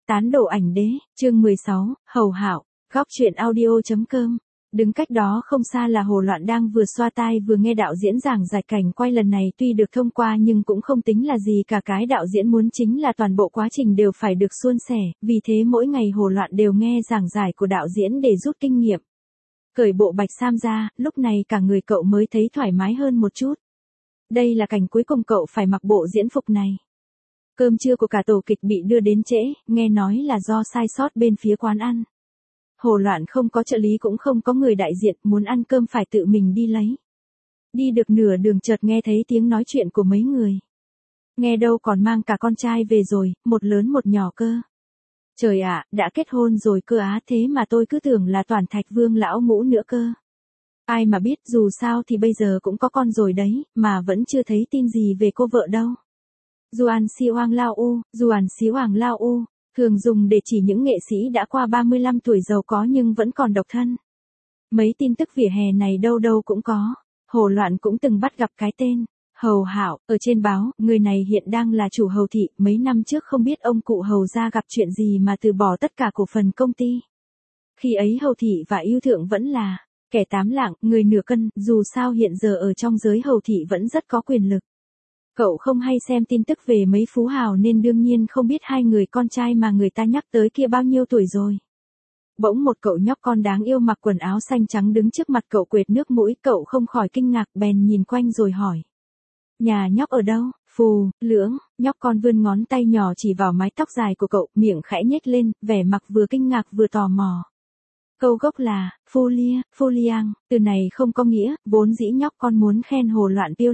Tán đổ ảnh đế, chương 16, Hầu Hạo, góc truyện audio.com. Đứng cách đó không xa là Hồ Loạn đang vừa xoa tai vừa nghe đạo diễn giảng giải cảnh quay lần này tuy được thông qua nhưng cũng không tính là gì cả, cái đạo diễn muốn chính là toàn bộ quá trình đều phải được suôn sẻ, vì thế mỗi ngày Hồ Loạn đều nghe giảng giải của đạo diễn để rút kinh nghiệm. Cởi bộ bạch sam ra, lúc này cả người cậu mới thấy thoải mái hơn một chút. Đây là cảnh cuối cùng cậu phải mặc bộ diễn phục này. Cơm trưa của cả tổ kịch bị đưa đến trễ, nghe nói là do sai sót bên phía quán ăn. Hồ Loạn không có trợ lý cũng không có người đại diện, muốn ăn cơm phải tự mình đi lấy. Đi được nửa đường chợt nghe thấy tiếng nói chuyện của mấy người. Nghe đâu còn mang cả con trai về rồi, một lớn một nhỏ cơ. Trời ạ, đã kết hôn rồi cơ á, thế mà tôi cứ tưởng là toàn Thạch Vương lão ngũ nữa cơ. Ai mà biết, dù sao thì bây giờ cũng có con rồi đấy, mà vẫn chưa thấy tin gì về cô vợ đâu. Doan Si Hoàng Lao U, Doan Si Hoàng Lao U, thường dùng để chỉ những nghệ sĩ đã qua 35 tuổi giàu có nhưng vẫn còn độc thân. Mấy tin tức vỉa hè này đâu đâu cũng có. Hồ Loạn cũng từng bắt gặp cái tên Hầu Hạo ở trên báo, người này hiện đang là chủ Hầu thị, mấy năm trước không biết ông cụ Hầu gia gặp chuyện gì mà từ bỏ tất cả cổ phần công ty. Khi ấy Hầu thị và Yêu Thượng vẫn là kẻ tám lạng, người nửa cân, dù sao hiện giờ ở trong giới Hầu thị vẫn rất có quyền lực. Cậu không hay xem tin tức về mấy phú hào nên đương nhiên không biết hai người con trai mà người ta nhắc tới kia bao nhiêu tuổi rồi. Bỗng một cậu nhóc con đáng yêu mặc quần áo xanh trắng đứng trước mặt cậu quệt nước mũi, cậu không khỏi kinh ngạc bèn nhìn quanh rồi hỏi. Nhà nhóc ở đâu? Phù, Lưỡng, nhóc con vươn ngón tay nhỏ chỉ vào mái tóc dài của cậu, miệng khẽ nhếch lên, vẻ mặt vừa kinh ngạc vừa tò mò. Câu gốc là, Phu Liang, từ này không có nghĩa, vốn dĩ nhóc con muốn khen Hồ Loạn Piao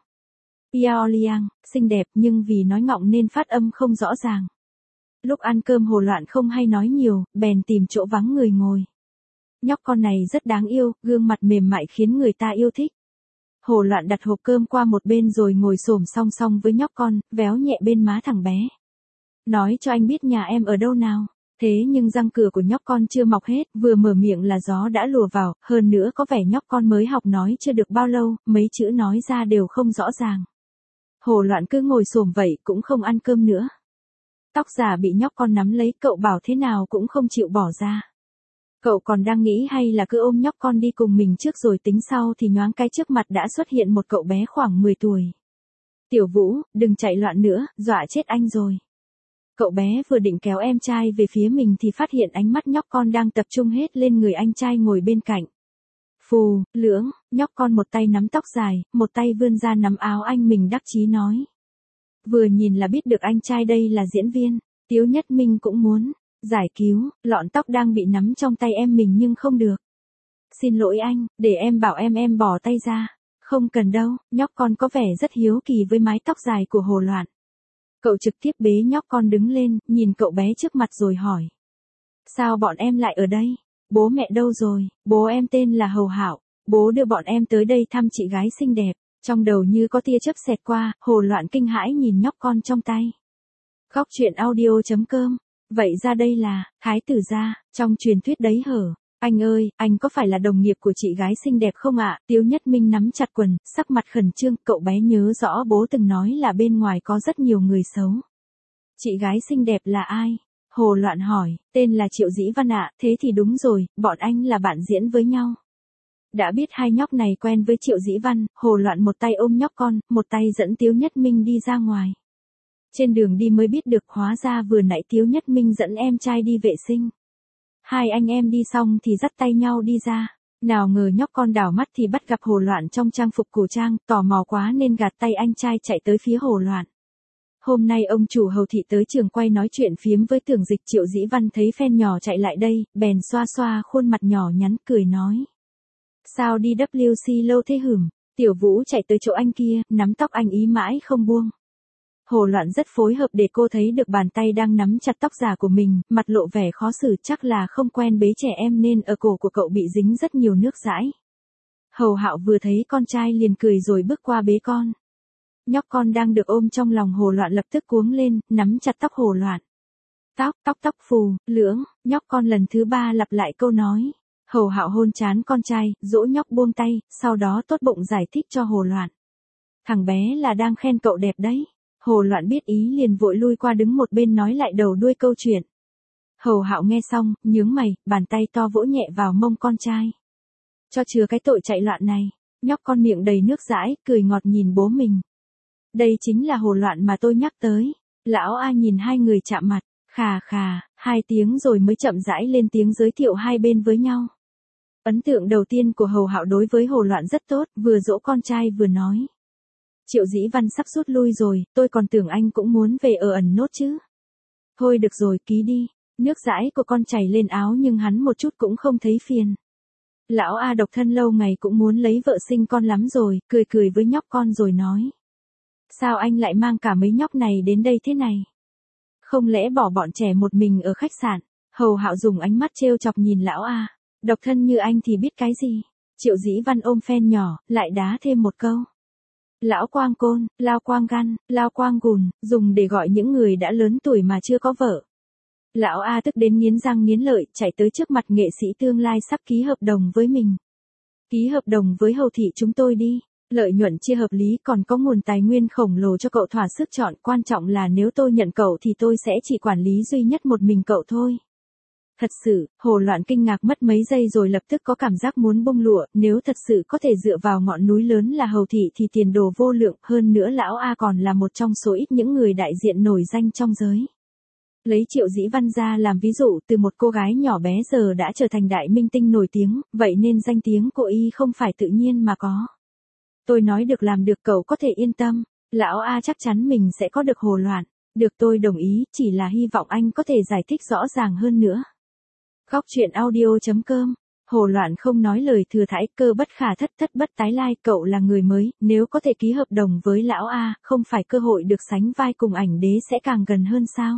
Liang, xinh đẹp nhưng vì nói ngọng nên phát âm không rõ ràng. Lúc ăn cơm Hồ Loạn không hay nói nhiều, bèn tìm chỗ vắng người ngồi. Nhóc con này rất đáng yêu, gương mặt mềm mại khiến người ta yêu thích. Hồ Loạn đặt hộp cơm qua một bên rồi ngồi xổm song song với nhóc con, véo nhẹ bên má thằng bé. Nói cho anh biết nhà em ở đâu nào. Thế nhưng răng cửa của nhóc con chưa mọc hết, vừa mở miệng là gió đã lùa vào, hơn nữa có vẻ nhóc con mới học nói chưa được bao lâu, mấy chữ nói ra đều không rõ ràng. Hồ Loạn cứ ngồi xổm vậy cũng không ăn cơm nữa. Tóc giả bị nhóc con nắm lấy, cậu bảo thế nào cũng không chịu bỏ ra. Cậu còn đang nghĩ hay là cứ ôm nhóc con đi cùng mình trước rồi tính sau thì nhoáng cái trước mặt đã xuất hiện một cậu bé khoảng 10 tuổi. Tiểu Vũ, đừng chạy loạn nữa, dọa chết anh rồi. Cậu bé vừa định kéo em trai về phía mình thì phát hiện ánh mắt nhóc con đang tập trung hết lên người anh trai ngồi bên cạnh. Phù, Lưỡng, nhóc con một tay nắm tóc dài, một tay vươn ra nắm áo anh mình đắc chí nói. Vừa nhìn là biết được anh trai đây là diễn viên, Tiếu Nhất Minh cũng muốn giải cứu, lọn tóc đang bị nắm trong tay em mình nhưng không được. Xin lỗi anh, để em bảo em bỏ tay ra. Không cần đâu, nhóc con có vẻ rất hiếu kỳ với mái tóc dài của Hồ Loạn. Cậu trực tiếp bế nhóc con đứng lên, nhìn cậu bé trước mặt rồi hỏi. Sao bọn em lại ở đây? Bố mẹ đâu rồi? Bố em tên là Hầu Hạo, bố đưa bọn em tới đây thăm chị gái xinh đẹp. Trong đầu như có tia chớp xẹt qua, Hồ Loạn kinh hãi nhìn nhóc con trong tay. Góc truyện audio.com. Vậy ra đây là Thái tử gia, trong truyền thuyết đấy hở? Anh ơi, anh có phải là đồng nghiệp của chị gái xinh đẹp không ạ? Tiếu Nhất Minh nắm chặt quần, sắc mặt khẩn trương, cậu bé nhớ rõ bố từng nói là bên ngoài có rất nhiều người xấu. Chị gái xinh đẹp là ai? Hồ Loạn hỏi, tên là Triệu Dĩ Văn ạ, thế thì đúng rồi, bọn anh là bạn diễn với nhau. Đã biết hai nhóc này quen với Triệu Dĩ Văn, Hồ Loạn một tay ôm nhóc con, một tay dẫn Tiếu Nhất Minh đi ra ngoài. Trên đường đi mới biết được hóa ra vừa nãy Tiếu Nhất Minh dẫn em trai đi vệ sinh. Hai anh em đi xong thì dắt tay nhau đi ra. Nào ngờ nhóc con đảo mắt thì bắt gặp Hồ Loạn trong trang phục cổ trang, tò mò quá nên gạt tay anh trai chạy tới phía Hồ Loạn. Hôm nay ông chủ Hầu thị tới trường quay nói chuyện phiếm với Tưởng Dịch. Triệu Dĩ Văn thấy fan nhỏ chạy lại đây, bèn xoa xoa khuôn mặt nhỏ nhắn cười nói. Sao đi WC lâu thế hửm? Tiểu Vũ chạy tới chỗ anh kia, nắm tóc anh ý mãi không buông. Hồ Loạn rất phối hợp để cô thấy được bàn tay đang nắm chặt tóc giả của mình, mặt lộ vẻ khó xử, chắc là không quen bế trẻ em nên ở cổ của cậu bị dính rất nhiều nước dãi. Hầu Hạo vừa thấy con trai liền cười rồi bước qua bế con. Nhóc con đang được ôm trong lòng Hồ Loạn lập tức cuống lên, nắm chặt tóc Hồ Loạn. Tóc Phù, Lưỡng, nhóc con lần thứ 3 lặp lại câu nói. Hầu Hạo hôn trán con trai, dỗ nhóc buông tay, sau đó tốt bụng giải thích cho Hồ Loạn. Thằng bé là đang khen cậu đẹp đấy. Hồ Loạn biết ý liền vội lui qua đứng một bên nói lại đầu đuôi câu chuyện. Hầu Hạo nghe xong, nhướng mày, bàn tay to vỗ nhẹ vào mông con trai. Cho chừa cái tội chạy loạn này. Nhóc con miệng đầy nước dãi, cười ngọt nhìn bố mình. Đây chính là hồ loạn mà tôi nhắc tới. Lão A nhìn hai người chạm mặt, khà khà, 2 tiếng rồi mới chậm rãi lên tiếng giới thiệu hai bên với nhau. Ấn tượng đầu tiên của Hầu Hạo đối với hồ loạn rất tốt, vừa dỗ con trai vừa nói. Triệu Dĩ Văn sắp rút lui rồi, tôi còn tưởng anh cũng muốn về ở ẩn nốt chứ. Thôi được rồi, ký đi. Nước dãi của con chảy lên áo nhưng hắn một chút cũng không thấy phiền. Lão A độc thân lâu ngày cũng muốn lấy vợ sinh con lắm rồi, cười cười với nhóc con rồi nói. Sao anh lại mang cả mấy nhóc này đến đây thế này? Không lẽ bỏ bọn trẻ một mình ở khách sạn? Hầu Hạo dùng ánh mắt trêu chọc nhìn lão A. Độc thân như anh thì biết cái gì? Triệu Dĩ Văn ôm phen nhỏ, lại đá thêm một câu. Lão quang côn, lao quang gan, lao quang gùn, dùng để gọi những người đã lớn tuổi mà chưa có vợ. Lão A tức đến nghiến răng nghiến lợi, chạy tới trước mặt nghệ sĩ tương lai sắp ký hợp đồng với mình. Ký hợp đồng với Hầu thị chúng tôi đi. Lợi nhuận chia hợp lý, còn có nguồn tài nguyên khổng lồ cho cậu thỏa sức chọn, quan trọng là nếu tôi nhận cậu thì tôi sẽ chỉ quản lý duy nhất một mình cậu thôi. Thật sự, Hồ Loạn kinh ngạc mất mấy giây rồi lập tức có cảm giác muốn bung lụa, nếu thật sự có thể dựa vào ngọn núi lớn là Hầu thị thì tiền đồ vô lượng, hơn nữa lão A còn là một trong số ít những người đại diện nổi danh trong giới. Lấy Triệu Dĩ Văn ra làm ví dụ, từ một cô gái nhỏ bé giờ đã trở thành đại minh tinh nổi tiếng, vậy nên danh tiếng của y không phải tự nhiên mà có. Tôi nói được làm được, cậu có thể yên tâm. Lão A chắc chắn mình sẽ có được Hồ Loạn. Được, tôi đồng ý, chỉ là hy vọng anh có thể giải thích rõ ràng hơn nữa. Góc truyện audio.com. Hồ Loạn không nói lời thừa thãi, cơ bất khả thất, thất bất tái lai, cậu là người mới, nếu có thể ký hợp đồng với lão A, không phải cơ hội được sánh vai cùng ảnh đế sẽ càng gần hơn sao?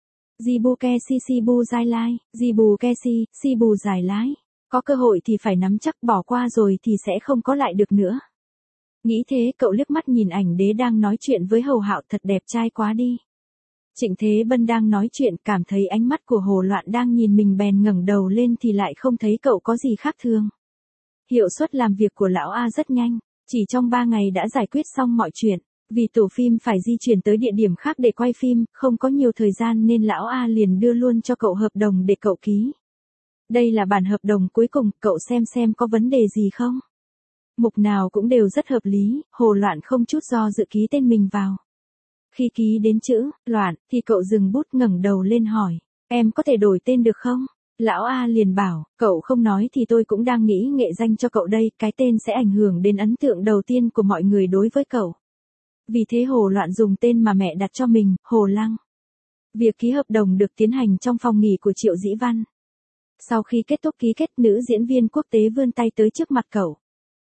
Jibu ke si si bu dài lai, Jibu ke si bu dài lái. Có cơ hội thì phải nắm chắc, bỏ qua rồi thì sẽ không có lại được nữa. Nghĩ thế, cậu liếc mắt nhìn ảnh đế đang nói chuyện với Hầu Hạo, thật đẹp trai quá đi. Trịnh Thế Bân đang nói chuyện, cảm thấy ánh mắt của Hồ Loạn đang nhìn mình bèn ngẩng đầu lên thì lại không thấy cậu có gì khác thường. Hiệu suất làm việc của lão A rất nhanh, chỉ trong 3 ngày đã giải quyết xong mọi chuyện. Vì tổ phim phải di chuyển tới địa điểm khác để quay phim, không có nhiều thời gian nên lão A liền đưa luôn cho cậu hợp đồng để cậu ký. Đây là bản hợp đồng cuối cùng, cậu xem có vấn đề gì không? Mục nào cũng đều rất hợp lý, Hồ Loạn không chút do dự ký tên mình vào. Khi ký đến chữ Loạn thì cậu dừng bút ngẩng đầu lên hỏi, em có thể đổi tên được không? Lão A liền bảo, cậu không nói thì tôi cũng đang nghĩ nghệ danh cho cậu đây, cái tên sẽ ảnh hưởng đến ấn tượng đầu tiên của mọi người đối với cậu. Vì thế Hồ Loạn dùng tên mà mẹ đặt cho mình, Hồ Lăng. Việc ký hợp đồng được tiến hành trong phòng nghỉ của Triệu Dĩ Văn. Sau khi kết thúc ký kết, nữ diễn viên quốc tế vươn tay tới trước mặt cậu.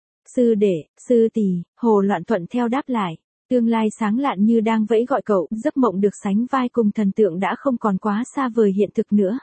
Sư đệ, sư tỷ, Hồ Loạn thuận theo đáp lại. Tương lai sáng lạn như đang vẫy gọi cậu, giấc mộng được sánh vai cùng thần tượng đã không còn quá xa vời hiện thực nữa.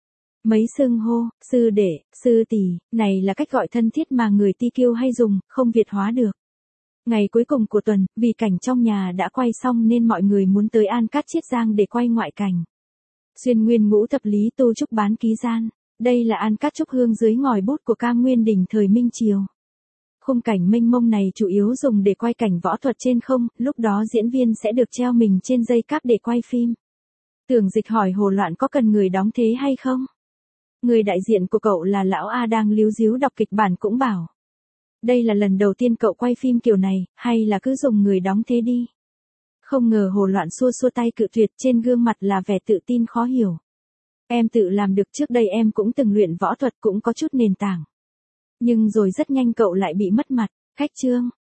Mấy xưng hô, sư đệ, sư tỷ, này là cách gọi thân thiết mà người Ti Kiêu hay dùng, không Việt hóa được. Ngày cuối cùng của tuần, vì cảnh trong nhà đã quay xong nên mọi người muốn tới An Cát Chiết Giang để quay ngoại cảnh. Xuyên Nguyên Ngũ Thập Lý Tu Trúc bán ký gian. Đây là An Cát Trúc Hương dưới ngòi bút của Cam Nguyên Đình thời Minh Triều. Khung cảnh mênh mông này chủ yếu dùng để quay cảnh võ thuật trên không, lúc đó diễn viên sẽ được treo mình trên dây cáp để quay phim. Tưởng Dịch hỏi Hồ Loạn có cần người đóng thế hay không? Người đại diện của cậu là lão A đang líu díu đọc kịch bản cũng bảo. Đây là lần đầu tiên cậu quay phim kiểu này, hay là cứ dùng người đóng thế đi? Không ngờ Hồ Loạn xua xua tay cự tuyệt, trên gương mặt là vẻ tự tin khó hiểu. Em tự làm được, trước đây em cũng từng luyện võ thuật, cũng có chút nền tảng. Nhưng rồi rất nhanh cậu lại bị mất mặt. Khách trương,